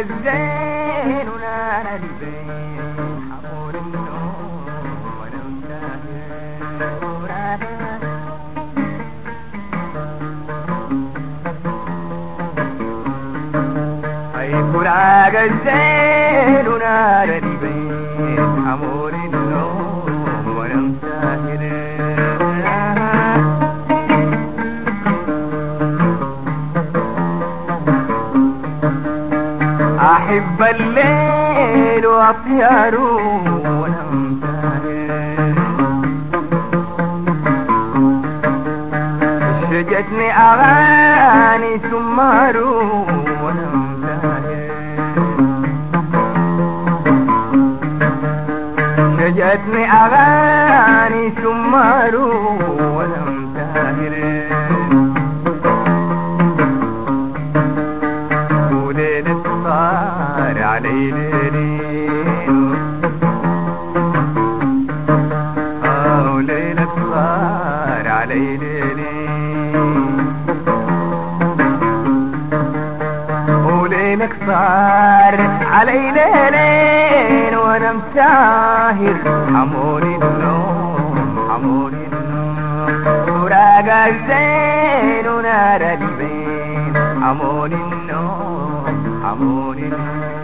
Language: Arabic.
الزين ونار البين حمول النوم وانا مسافر. اي فراق الزين ونار البين حمول النوم وانا مسافر. احب الليل واطياره وانا مسافر. شجتني اغاني سماره وانا مسافر. شجتني اغاني سماره وانا مسافر. وليلة صار علي ليلين وليلة صار علي ليلين وليلك صار علي ليلين وانا مساهر. حمولي النوم حمولي النوم وراق الزين ونار البين حمولي النوم حمولي النوم.